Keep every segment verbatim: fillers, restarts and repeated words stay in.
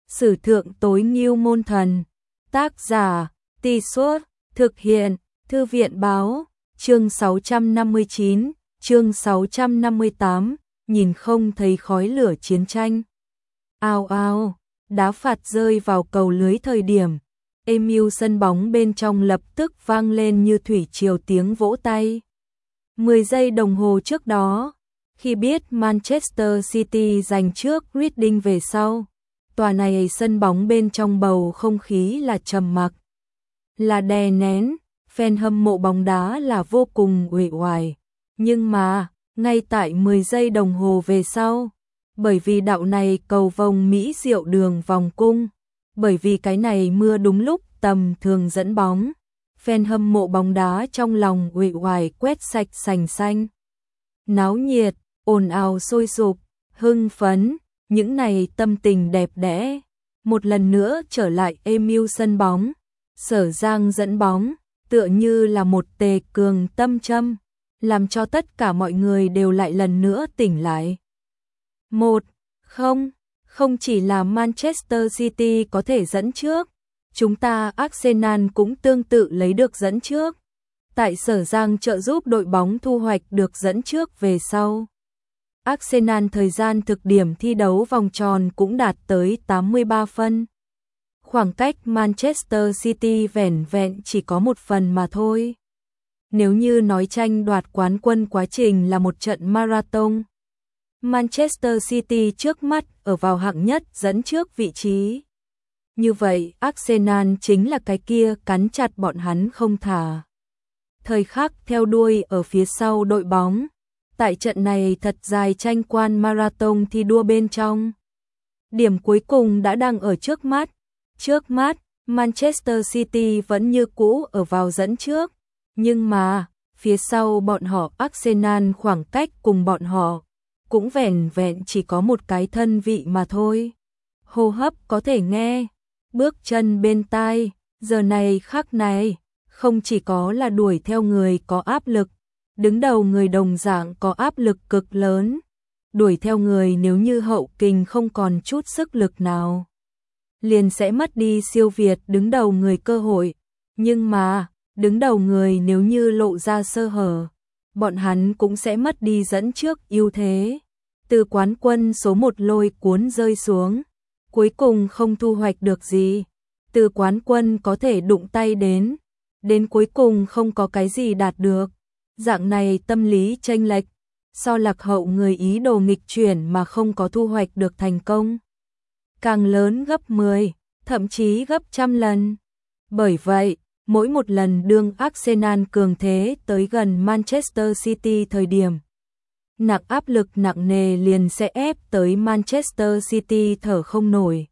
Sử thượng tối ngưu môn thần. Tác giả, Tì Suốt, thực hiện, Thư viện báo, chương sáu trăm năm mươi chín, chương sáu trăm năm mươi tám, nhìn không thấy khói lửa chiến tranh. Ao ao, đá phạt rơi vào cầu lưới thời điểm, êm iu sân bóng bên trong lập tức vang lên như thủy triều tiếng vỗ tay. mười giây đồng hồ trước đó, khi biết Manchester City giành trước Reading về sau, tòa này sân bóng bên trong bầu không khí là trầm mặc, là đè nén, fan hâm mộ bóng đá là vô cùng uể oải. Nhưng mà, ngay tại mười giây đồng hồ về sau, bởi vì đạo này cầu vồng Mỹ Diệu đường vòng cung, bởi vì cái này mưa đúng lúc tầm thường dẫn bóng, fan hâm mộ bóng đá trong lòng uể oải quét sạch sành xanh. Náo nhiệt, ồn ào sôi sục, hưng phấn, những này tâm tình đẹp đẽ, một lần nữa trở lại êm iu sân bóng. Sở Giang dẫn bóng, tựa như là một tề cường tâm châm, làm cho tất cả mọi người đều lại lần nữa tỉnh lại. Một, không, không chỉ là Manchester City có thể dẫn trước, chúng ta Arsenal cũng tương tự lấy được dẫn trước. Tại Sở Giang trợ giúp đội bóng thu hoạch được dẫn trước về sau, Arsenal thời gian thực điểm thi đấu vòng tròn cũng đạt tới tám mươi ba phân. Khoảng cách Manchester City vẻn vẹn chỉ có một phần mà thôi. Nếu như nói tranh đoạt quán quân quá trình là một trận marathon, Manchester City trước mắt ở vào hạng nhất dẫn trước vị trí. Như vậy, Arsenal chính là cái kia cắn chặt bọn hắn không thả. Thời khắc theo đuôi ở phía sau đội bóng. Tại trận này thật dài tranh quan marathon thi đua bên trong. Điểm cuối cùng đã đang ở trước mắt. Trước mắt, Manchester City vẫn như cũ ở vào dẫn trước. Nhưng mà, phía sau bọn họ Arsenal khoảng cách cùng bọn họ cũng vẻn vẹn chỉ có một cái thân vị mà thôi. Hô hấp có thể nghe, bước chân bên tai, giờ này khắc này, không chỉ có là đuổi theo người có áp lực, đứng đầu người đồng dạng có áp lực cực lớn. Đuổi theo người nếu như hậu kình không còn chút sức lực nào, liền sẽ mất đi siêu việt đứng đầu người cơ hội. Nhưng mà, đứng đầu người nếu như lộ ra sơ hở, bọn hắn cũng sẽ mất đi dẫn trước ưu thế. Từ quán quân số một lôi cuốn rơi xuống, cuối cùng không thu hoạch được gì. Từ quán quân có thể đụng tay đến, đến cuối cùng không có cái gì đạt được. Dạng này tâm lý chênh lệch, so lạc hậu người ý đồ nghịch chuyển mà không có thu hoạch được thành công, càng lớn gấp mười, thậm chí gấp trăm lần. Bởi vậy, mỗi một lần đương Arsenal cường thế tới gần Manchester City thời điểm, nặng áp lực nặng nề liền sẽ ép tới Manchester City thở không nổi.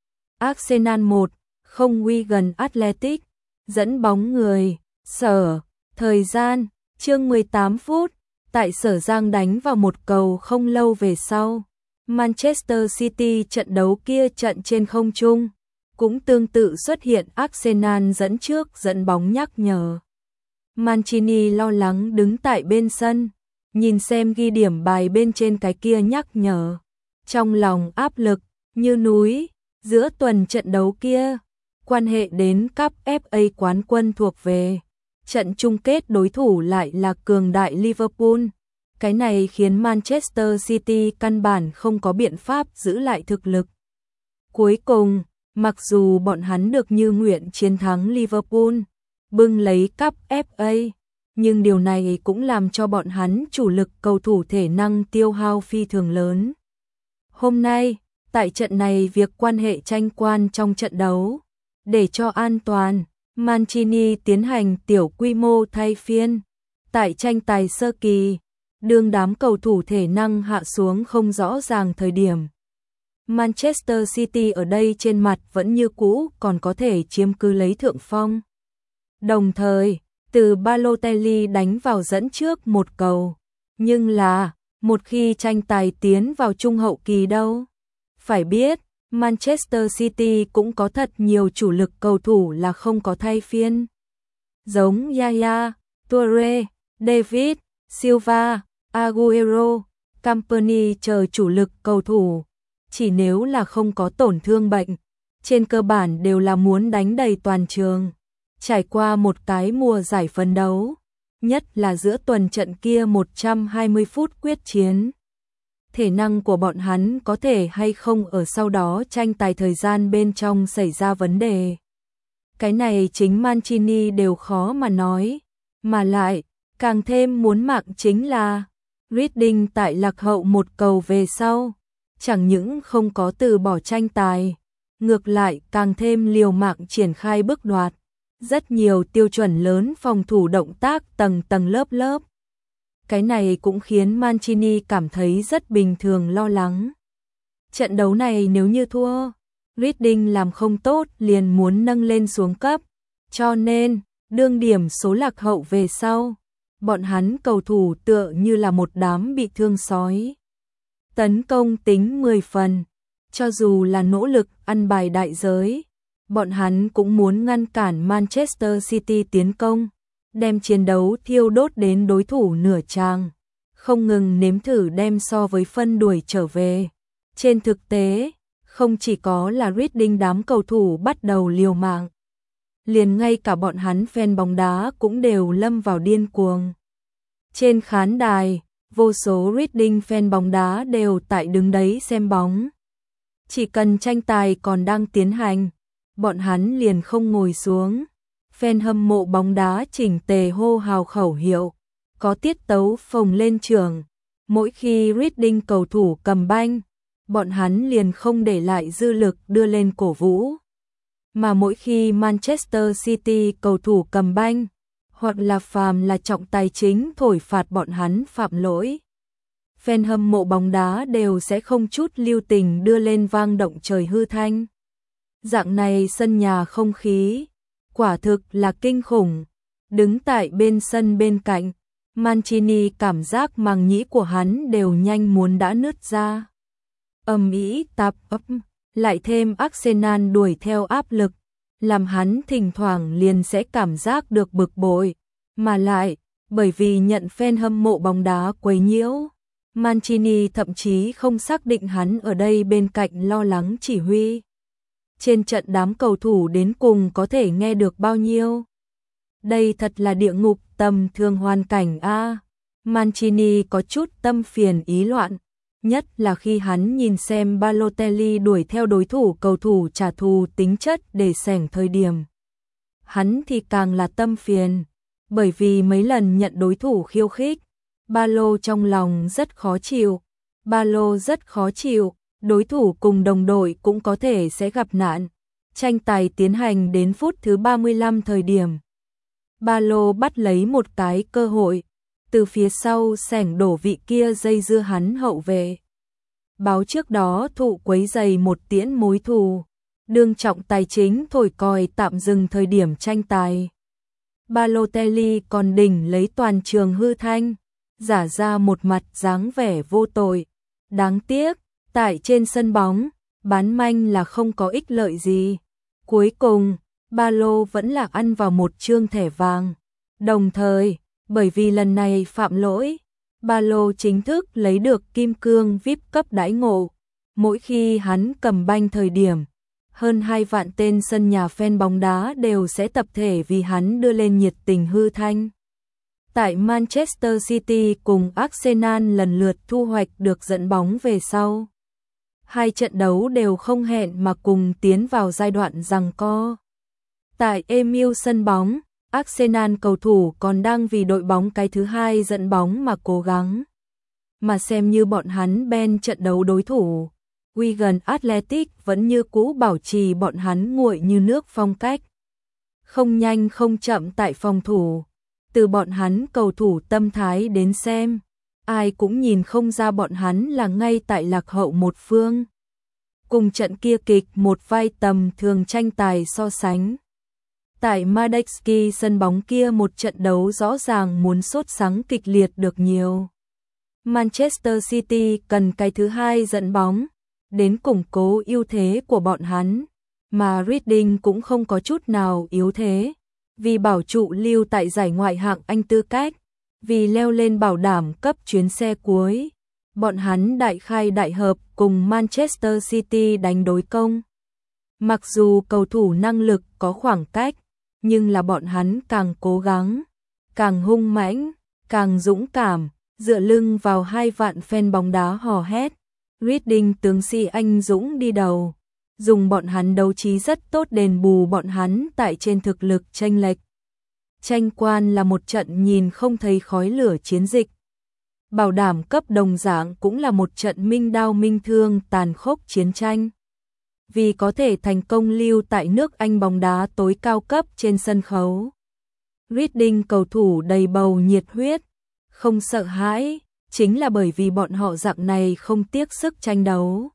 Arsenal một không Wigan Athletic, dẫn bóng người, Sở, thời gian, chương mười tám phút, tại Sở Giang đánh vào một cầu không lâu về sau. Manchester City trận đấu kia trận trên không trung, cũng tương tự xuất hiện Arsenal dẫn trước dẫn bóng nhắc nhở. Mancini lo lắng đứng tại bên sân, nhìn xem ghi điểm bài bên trên cái kia nhắc nhở. Trong lòng áp lực, như núi, giữa tuần trận đấu kia, quan hệ đến cúp ép a quán quân thuộc về. Trận chung kết đối thủ lại là cường đại Liverpool. Cái này khiến Manchester City căn bản không có biện pháp giữ lại thực lực. Cuối cùng, mặc dù bọn hắn được như nguyện chiến thắng Liverpool, bưng lấy cúp ép a, nhưng điều này cũng làm cho bọn hắn chủ lực cầu thủ thể năng tiêu hao phi thường lớn. Hôm nay, tại trận này việc quan hệ tranh quan trong trận đấu, để cho an toàn, Mancini tiến hành tiểu quy mô thay phiên. Tại tranh tài sơ kỳ, đương đám cầu thủ thể năng hạ xuống không rõ ràng thời điểm, Manchester City ở đây trên mặt vẫn như cũ còn có thể chiếm cứ lấy thượng phong. Đồng thời, từ Balotelli đánh vào dẫn trước một cầu. Nhưng là, một khi tranh tài tiến vào trung hậu kỳ đâu? Phải biết, Manchester City cũng có thật nhiều chủ lực cầu thủ là không có thay phiên. Giống Yaya, Toure, David, Silva, Aguero, Company chờ chủ lực cầu thủ. Chỉ nếu là không có tổn thương bệnh, trên cơ bản đều là muốn đánh đầy toàn trường. Trải qua một cái mùa giải phấn đấu, nhất là giữa tuần trận kia một trăm hai mươi phút quyết chiến. Thể năng của bọn hắn có thể hay không ở sau đó tranh tài thời gian bên trong xảy ra vấn đề. Cái này chính Mancini đều khó mà nói, mà lại, càng thêm muốn mạng chính là Reading tại lạc hậu một cầu về sau, chẳng những không có từ bỏ tranh tài, ngược lại càng thêm liều mạng triển khai bước đoạt, rất nhiều tiêu chuẩn lớn phòng thủ động tác tầng tầng lớp lớp. Cái này cũng khiến Mancini cảm thấy rất bình thường lo lắng. Trận đấu này nếu như thua, Reading làm không tốt liền muốn nâng lên xuống cấp, cho nên, đương điểm số lạc hậu về sau, bọn hắn cầu thủ tựa như là một đám bị thương sói. Tấn công tính mười phần, cho dù là nỗ lực ăn bài đại giới, bọn hắn cũng muốn ngăn cản Manchester City tiến công, đem chiến đấu thiêu đốt đến đối thủ nửa chàng, không ngừng nếm thử đem so với phân đuổi trở về. Trên thực tế, không chỉ có là Reading đám cầu thủ bắt đầu liều mạng, liền ngay cả bọn hắn fan bóng đá cũng đều lâm vào điên cuồng. Trên khán đài, vô số Reading fan bóng đá đều tại đứng đấy xem bóng. Chỉ cần tranh tài còn đang tiến hành, bọn hắn liền không ngồi xuống. Fan hâm mộ bóng đá chỉnh tề hô hào khẩu hiệu, có tiết tấu phồng lên trường. Mỗi khi Reading cầu thủ cầm banh, bọn hắn liền không để lại dư lực đưa lên cổ vũ. Mà mỗi khi Manchester City cầu thủ cầm banh, hoặc là phàm là trọng tài chính thổi phạt bọn hắn phạm lỗi, fan hâm mộ bóng đá đều sẽ không chút lưu tình đưa lên vang động trời hư thanh. Dạng này sân nhà không khí, quả thực là kinh khủng. Đứng tại bên sân bên cạnh, Mancini cảm giác màng nhĩ của hắn đều nhanh muốn đã nứt ra. Ầm ĩ tạp ấp, lại thêm Arsenal đuổi theo áp lực, làm hắn thỉnh thoảng liền sẽ cảm giác được bực bội, mà lại, bởi vì nhận fan hâm mộ bóng đá quấy nhiễu, Mancini thậm chí không xác định hắn ở đây bên cạnh lo lắng chỉ huy. Trên trận đám cầu thủ đến cùng có thể nghe được bao nhiêu. Đây thật là địa ngục tầm thường hoàn cảnh a. Mancini có chút tâm phiền ý loạn, nhất là khi hắn nhìn xem Balotelli đuổi theo đối thủ cầu thủ trả thù tính chất để xẻng thời điểm. Hắn thì càng là tâm phiền, bởi vì mấy lần nhận đối thủ khiêu khích, Balo trong lòng rất khó chịu. Balo rất khó chịu, đối thủ cùng đồng đội cũng có thể sẽ gặp nạn. Tranh tài tiến hành đến phút thứ ba mươi lăm thời điểm, Balo bắt lấy một cái cơ hội, từ phía sau xẻng đổ vị kia dây dưa hắn hậu vệ. Báo trước đó thụ quấy giày một tiễn mối thù, đương trọng tài chính thổi còi tạm dừng thời điểm tranh tài. Balotelli còn đỉnh lấy toàn trường hư thanh, giả ra một mặt dáng vẻ vô tội. Đáng tiếc, tại trên sân bóng, bán manh là không có ích lợi gì. Cuối cùng, Balo vẫn là ăn vào một chương thẻ vàng. Đồng thời, bởi vì lần này phạm lỗi, Balo chính thức lấy được kim cương vi ai pi cấp đãi ngộ. Mỗi khi hắn cầm banh thời điểm, hơn hai vạn tên sân nhà fan bóng đá đều sẽ tập thể vì hắn đưa lên nhiệt tình hư thanh. Tại Manchester City cùng Arsenal lần lượt thu hoạch được dẫn bóng về sau. Hai trận đấu đều không hẹn mà cùng tiến vào giai đoạn giằng co. Tại Emirates sân bóng, Arsenal cầu thủ còn đang vì đội bóng cái thứ hai dẫn bóng mà cố gắng. Mà xem như bọn hắn ben trận đấu đối thủ, Wigan Athletic vẫn như cũ bảo trì bọn hắn nguội như nước phong cách. Không nhanh không chậm tại phòng thủ. Từ bọn hắn cầu thủ tâm thái đến xem, ai cũng nhìn không ra bọn hắn là ngay tại lạc hậu một phương. Cùng trận kia kịch một vai tầm thường tranh tài so sánh. Tại Madejski sân bóng kia một trận đấu rõ ràng muốn sốt sắng kịch liệt được nhiều. Manchester City cần cái thứ hai dẫn bóng, đến củng cố ưu thế của bọn hắn, mà Reading cũng không có chút nào yếu thế. Vì bảo trụ lưu tại giải ngoại hạng Anh tư cách, vì leo lên bảo đảm cấp chuyến xe cuối, bọn hắn đại khai đại hợp cùng Manchester City đánh đối công. Mặc dù cầu thủ năng lực có khoảng cách, nhưng là bọn hắn càng cố gắng, càng hung mãnh, càng dũng cảm, dựa lưng vào hai vạn fan bóng đá hò hét. Reading tướng sĩ anh dũng đi đầu, dùng bọn hắn đấu trí rất tốt đền bù bọn hắn tại trên thực lực chênh lệch. Tranh quan là một trận nhìn không thấy khói lửa chiến dịch. Bảo đảm cấp đồng dạng cũng là một trận minh đao minh thương tàn khốc chiến tranh. Vì có thể thành công lưu tại nước Anh bóng đá tối cao cấp trên sân khấu. Reading cầu thủ đầy bầu nhiệt huyết, không sợ hãi, chính là bởi vì bọn họ dạng này không tiếc sức tranh đấu.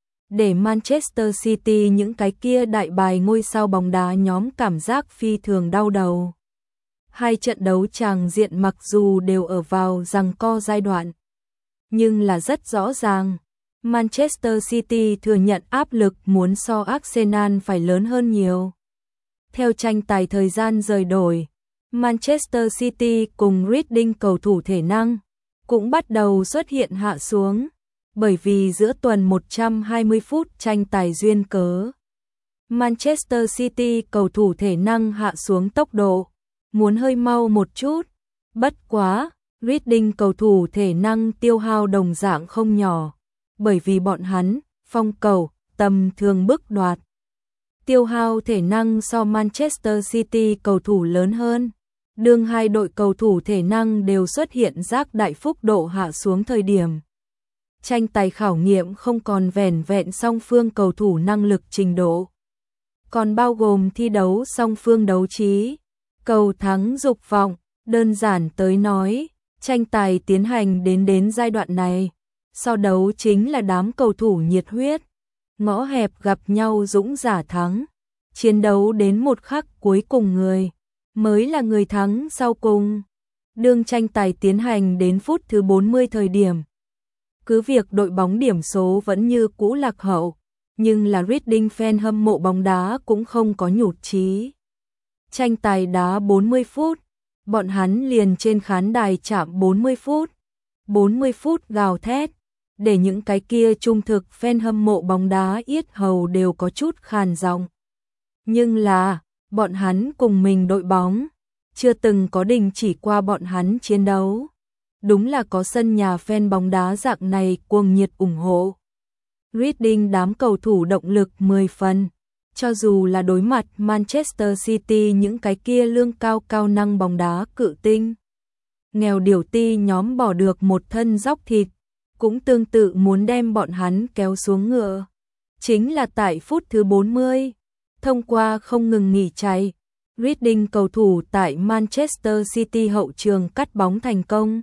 Để Manchester City những cái kia đại bài ngôi sao bóng đá nhóm cảm giác phi thường đau đầu. Hai trận đấu tràng diện mặc dù đều ở vào giằng co giai đoạn, nhưng là rất rõ ràng, Manchester City thừa nhận áp lực muốn so Arsenal phải lớn hơn nhiều. Theo tranh tài thời gian rời đổi, Manchester City cùng Reading cầu thủ thể năng cũng bắt đầu xuất hiện hạ xuống, bởi vì giữa tuần một trăm hai mươi phút tranh tài duyên cớ. Manchester City cầu thủ thể năng hạ xuống tốc độ, muốn hơi mau một chút, bất quá, Reading cầu thủ thể năng tiêu hao đồng dạng không nhỏ, bởi vì bọn hắn, phong cầu, tầm thường bức đoạt. Tiêu hao thể năng so Manchester City cầu thủ lớn hơn, đương hai đội cầu thủ thể năng đều xuất hiện rác đại phúc độ hạ xuống thời điểm. Tranh tài khảo nghiệm không còn vẻn vẹn song phương cầu thủ năng lực trình độ, còn bao gồm thi đấu song phương đấu trí, cầu thắng dục vọng, đơn giản tới nói, tranh tài tiến hành đến đến giai đoạn này, so đấu chính là đám cầu thủ nhiệt huyết, ngõ hẹp gặp nhau dũng giả thắng, chiến đấu đến một khắc cuối cùng người, mới là người thắng sau cùng. Đương tranh tài tiến hành đến phút thứ bốn mươi thời điểm, cứ việc đội bóng điểm số vẫn như cũ lạc hậu, nhưng là Reading fan hâm mộ bóng đá cũng không có nhụt chí. Tranh tài đá bốn mươi phút, bọn hắn liền trên khán đài chạm bốn mươi phút, bốn mươi phút gào thét, để những cái kia trung thực fan hâm mộ bóng đá yết hầu đều có chút khàn giọng. Nhưng là, bọn hắn cùng mình đội bóng, chưa từng có đình chỉ qua bọn hắn chiến đấu. Đúng là có sân nhà fan bóng đá dạng này cuồng nhiệt ủng hộ. Reading đám cầu thủ động lực mười phần, cho dù là đối mặt Manchester City những cái kia lương cao cao năng bóng đá cự tinh. Nghèo điểu ti nhóm bỏ được một thân dóc thịt, cũng tương tự muốn đem bọn hắn kéo xuống ngựa. Chính là tại phút thứ bốn mươi, thông qua không ngừng nghỉ chạy, Reading cầu thủ tại Manchester City hậu trường cắt bóng thành công.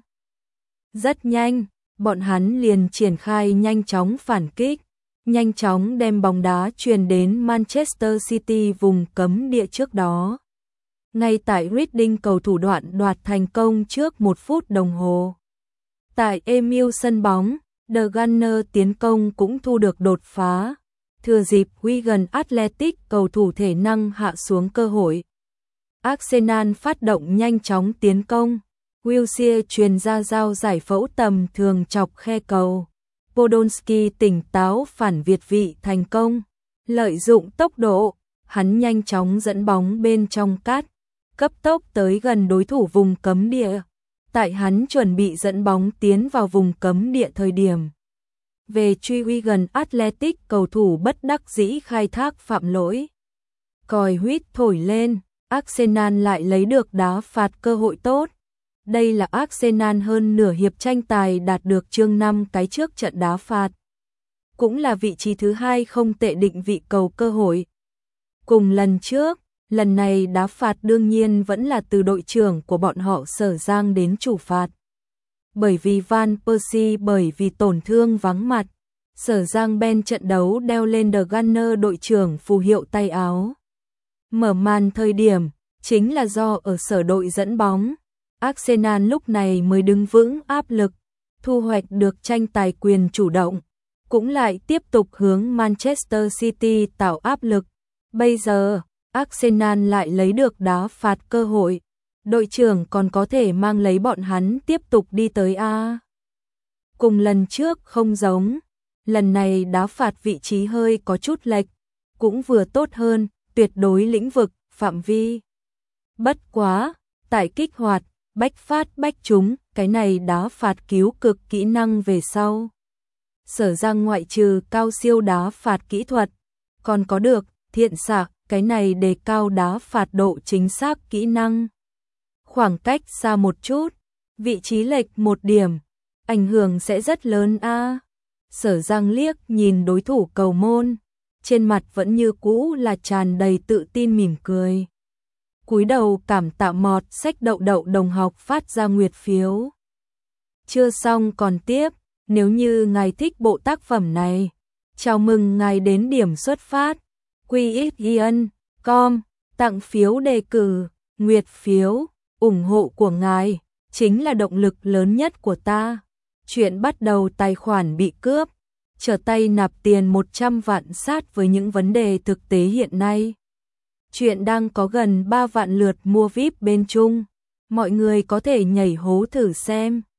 Rất nhanh, bọn hắn liền triển khai nhanh chóng phản kích, nhanh chóng đem bóng đá truyền đến Manchester City vùng cấm địa trước đó. Ngay tại Reading cầu thủ đoạn đoạt thành công trước một phút đồng hồ. Tại Emirates sân bóng, The Gunners tiến công cũng thu được đột phá, thừa dịp Wigan Athletic cầu thủ thể năng hạ xuống cơ hội. Arsenal phát động nhanh chóng tiến công, Wilshere truyền ra giao giải phẫu tầm thường chọc khe cầu. Podolski tỉnh táo phản việt vị thành công, lợi dụng tốc độ, hắn nhanh chóng dẫn bóng bên trong cát, cấp tốc tới gần đối thủ vùng cấm địa. Tại hắn chuẩn bị dẫn bóng tiến vào vùng cấm địa thời điểm, về truy Wigan Athletic cầu thủ bất đắc dĩ khai thác phạm lỗi. Còi huýt thổi lên, Arsenal lại lấy được đá phạt cơ hội tốt. Đây là Arsenal hơn nửa hiệp tranh tài đạt được chương năm cái trước trận đá phạt. Cũng là vị trí thứ hai không tệ định vị cầu cơ hội. Cùng lần trước, lần này đá phạt đương nhiên vẫn là từ đội trưởng của bọn họ Sở Giang đến chủ phạt. Bởi vì Van Persie bởi vì tổn thương vắng mặt, Sở Giang bên trận đấu đeo lên The Gunners đội trưởng phù hiệu tay áo. Mở màn thời điểm, chính là do ở sở đội dẫn bóng. Arsenal lúc này mới đứng vững áp lực, thu hoạch được tranh tài quyền chủ động, cũng lại tiếp tục hướng Manchester City tạo áp lực. Bây giờ, Arsenal lại lấy được đá phạt cơ hội, đội trưởng còn có thể mang lấy bọn hắn tiếp tục đi tới A. Cùng lần trước không giống, lần này đá phạt vị trí hơi có chút lệch, cũng vừa tốt hơn, tuyệt đối lĩnh vực, phạm vi. Bất quá, tại kích hoạt, bách phát bách trúng, cái này đá phạt cứu cực kỹ năng về sau. Sở Giang ngoại trừ cao siêu đá phạt kỹ thuật, còn có được thiện xạ, cái này đề cao đá phạt độ chính xác kỹ năng. Khoảng cách xa một chút, vị trí lệch một điểm, ảnh hưởng sẽ rất lớn a. À. Sở Giang liếc nhìn đối thủ cầu môn, trên mặt vẫn như cũ là tràn đầy tự tin mỉm cười. Cúi đầu cảm tạ mọt sách đậu đậu đồng học phát ra nguyệt phiếu. Chưa xong còn tiếp, nếu như ngài thích bộ tác phẩm này, chào mừng ngài đến điểm xuất phát, quy ích yên com, tặng phiếu đề cử, nguyệt phiếu, ủng hộ của ngài, chính là động lực lớn nhất của ta. Chuyện bắt đầu tài khoản bị cướp, trở tay nạp tiền một trăm vạn sát với những vấn đề thực tế hiện nay. Chuyện đang có gần ba vạn lượt mua víp bên Trung, mọi người có thể nhảy hố thử xem.